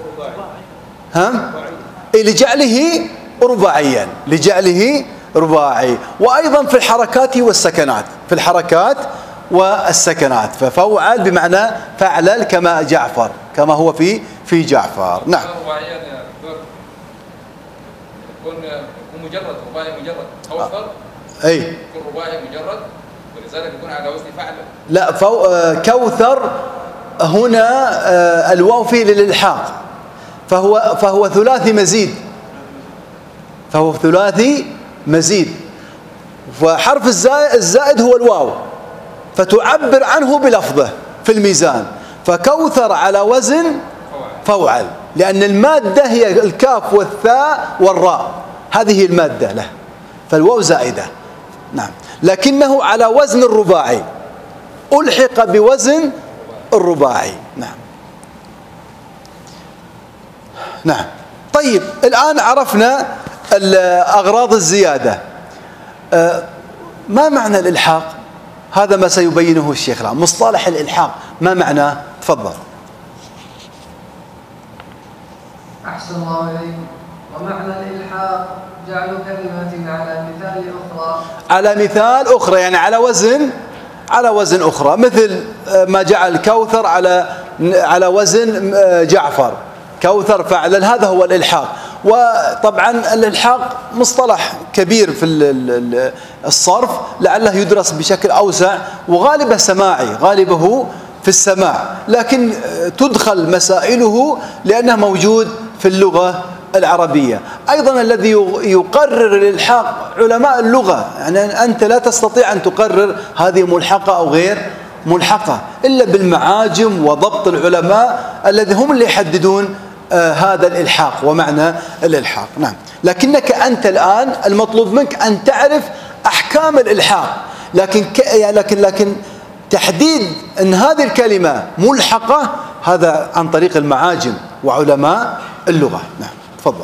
لجعله رباعيا، لجعله رباعي. وأيضا في الحركات والسكنات، في الحركات والسكنات ففوعل بمعنى فعلل كما جعفر، كما هو في جعفر. نعم. يكون مجرد رباعي مجرد كوثر. اي يكون رباعي مجرد ولذلك يكون على وزن فعل. لا كوثر هنا الواو فيه للإلحاق، فهو ثلاثي مزيد، فهو ثلاثي مزيد، وحرف الزائد هو الواو فتعبر عنه بلفظه في الميزان. فكوثر على وزن فوعل، لأن المادة هي الكاف والثاء والراء، هذه المادة له، فالواو زائدة. نعم. لكنه على وزن الرباعي، ألحق بوزن الرباعي. نعم. طيب الآن عرفنا أغراض الزيادة. ما معنى الإلحاق؟ هذا ما سيبينه الشيخ الآن. مصطلح الإلحاق ما معناه؟ تفضل. أحسن الله إليكم. ومعنى الإلحاق جعل كلمة على مثال أخرى، على مثال أخرى، يعني على وزن أخرى، مثل ما جعل كوثر على وزن جعفر، كوثر فعل. هذا هو الإلحاق. وطبعا الإلحاق مصطلح كبير في الصرف، لعله يدرس بشكل أوسع، وغالبه سماعي، غالبه في السماع، لكن تدخل مسائله لأنه موجود في اللغة العربية. أيضا الذي يقرر الإلحاق علماء اللغة، يعني أنت لا تستطيع أن تقرر هذه ملحقة أو غير ملحقة إلا بالمعاجم وضبط العلماء الذي هم اللي يحددون هذا الإلحاق ومعنى الإلحاق. نعم. لكنك أنت الآن المطلوب منك أن تعرف أحكام الإلحاق، لكن تحديد أن هذه الكلمة ملحقة هذا عن طريق المعاجم وعلماء اللغة. نعم. تفضل.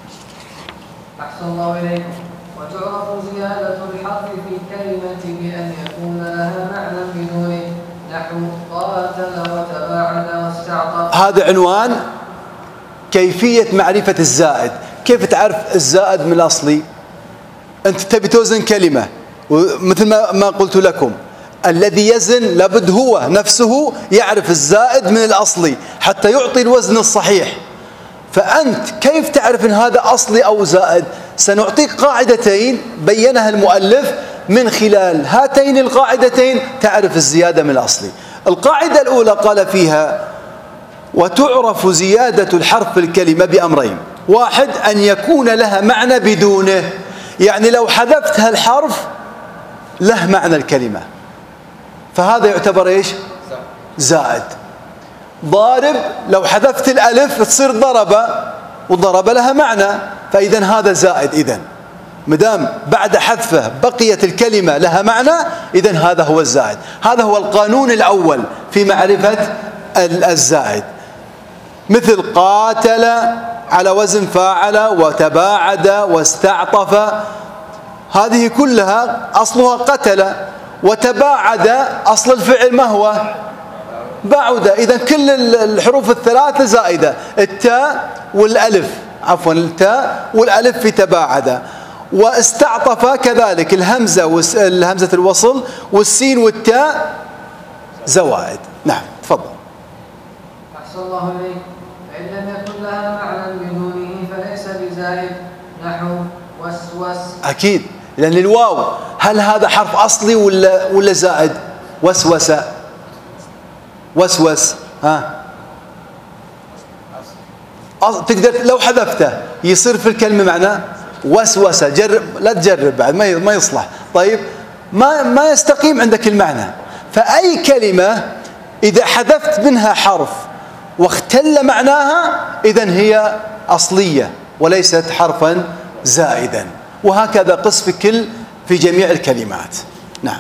أحسن الله إليكم. وتعرف زيادة الحرف في الكلمة بأن يكون لها معنى بدونه، نحو قاتل وتباعد واستعطف. هذا عنوان كيفية معرفة الزائد. كيف تعرف الزائد من الأصلي؟ أنت تبي توزن كلمة، ومثل ما قلت لكم الذي يزن لابد هو نفسه يعرف الزائد من الأصلي حتى يعطي الوزن الصحيح. فأنت كيف تعرف أن هذا أصلي أو زائد؟ سنعطيك قاعدتين بينها المؤلف، من خلال هاتين القاعدتين تعرف الزيادة من الأصلي. القاعدة الأولى قال فيها: وتعرف زيادة الحرف في الكلمة بأمرين: واحد أن يكون لها معنى بدونه، يعني لو حذفت هالحرف له معنى الكلمة، فهذا يعتبر إيش؟ زائد. ضارب لو حذفت الألف تصير ضرب، وضرب لها معنى، فإذا هذا زائد. إذن مدام بعد حذفه بقيت الكلمة لها معنى، إذن هذا هو الزائد. هذا هو القانون الأول في معرفة الزائد. مثل قاتل على وزن فاعل، وتباعد واستعطف، هذه كلها أصلها قتل، وتباعد أصل الفعل ما هو؟ بعد. إذا كل الحروف الثلاثة زائدة، التاء والألف، عفوا التاء والألف في تباعد. واستعطف كذلك الهمزة الوصل والسين والتاء زوائد. نعم تفضل. أحسن الله إليك. فإن لم يكن لها معنى بدونه فليس بزائد، نحو وسوس. أكيد، لأن الواو هل هذا حرف أصلي ولا زائد؟ وسوس، وسوس، تقدر لو حذفته يصير في الكلمة معناه وسوسة. جرب، لا تجرب بعد، ما يصلح. طيب ما يستقيم عندك المعنى. فأي كلمة إذا حذفت منها حرف واختل معناها إذن هي أصلية وليست حرفا زائدا. وهكذا قس في جميع الكلمات. نعم.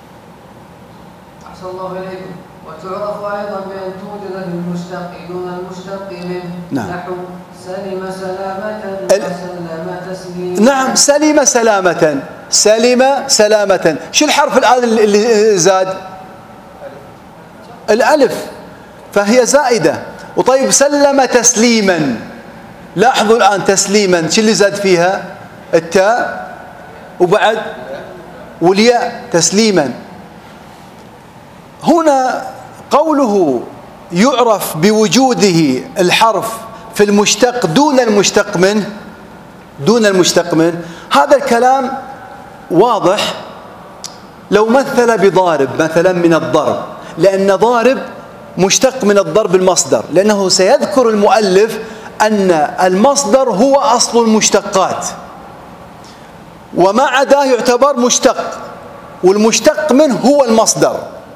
أحسن الله إليكم. وتعرف أيضا بأن توجد في المشتق دون المشتق منه. نعم. نحو سلم سلامة وسلم تسليما. نعم، سلم سلامة، سلم سلامة. شو الحرف الآن اللي زاد؟ الألف، فهي زائدة. وطيب سلم تسليما، لاحظوا الآن تسليما شو اللي زاد فيها؟ التاء وبعد والياء تسليما. هنا قوله يعرف بوجوده الحرف في المشتق دون المشتق منه، هذا الكلام واضح لو مثل بضارب مثلا من الضرب، لأن ضارب مشتق من الضرب المصدر، لأنه سيذكر المؤلف أن المصدر هو أصل المشتقات وما عداه يعتبر مشتق، والمشتق منه هو المصدر.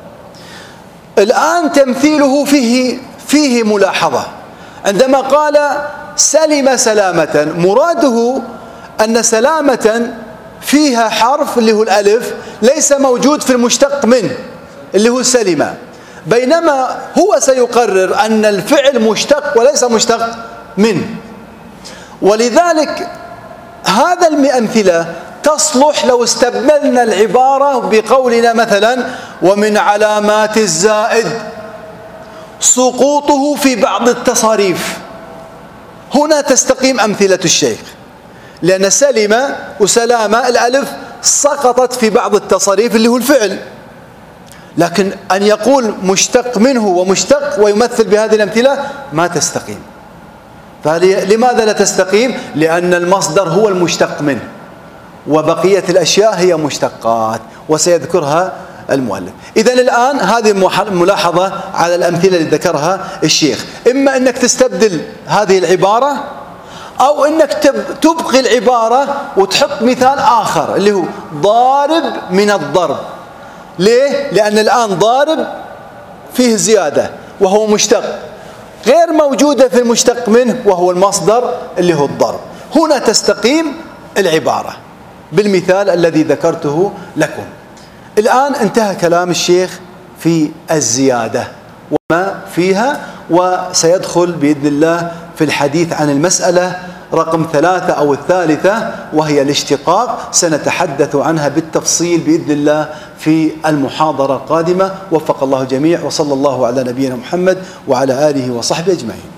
الآن تمثيله فيه ملاحظة. عندما قال سلم سلامة، مراده أن سلامة فيها حرف اللي هو الألف ليس موجود في المشتق منه اللي هو سلم، بينما هو سيقرر أن الفعل مشتق وليس مشتق منه. ولذلك هذا الأمثلة تصلح لو استبدلنا العبارة بقولنا مثلا ومن علامات الزائد سقوطه في بعض التصاريف. هنا تستقيم أمثلة الشيخ، لأن سلم وسلامة الألف سقطت في بعض التصاريف اللي هو الفعل، لكن أن يقول مشتق منه ومشتق ويمثل بهذه الأمثلة ما تستقيم. فلماذا لا تستقيم؟ لأن المصدر هو المشتق منه وبقية الأشياء هي مشتقات وسيذكرها المؤلف. إذن الآن هذه ملاحظة على الأمثلة اللي ذكرها الشيخ، إما أنك تستبدل هذه العبارة أو أنك تبقي العبارة وتحط مثال آخر اللي هو ضارب من الضرب. ليه؟ لأن الآن ضارب فيه زيادة وهو مشتق غير موجودة في المشتق منه وهو المصدر اللي هو الضرب. هنا تستقيم العبارة بالمثال الذي ذكرته لكم. الآن انتهى كلام الشيخ في الزيادة وما فيها، وسيدخل بإذن الله في الحديث عن المسألة رقم 3 أو 3 وهي الاشتقاق. سنتحدث عنها بالتفصيل بإذن الله في المحاضرة القادمة. وفق الله الجميع، وصلى الله على نبينا محمد وعلى آله وصحبه أجمعين.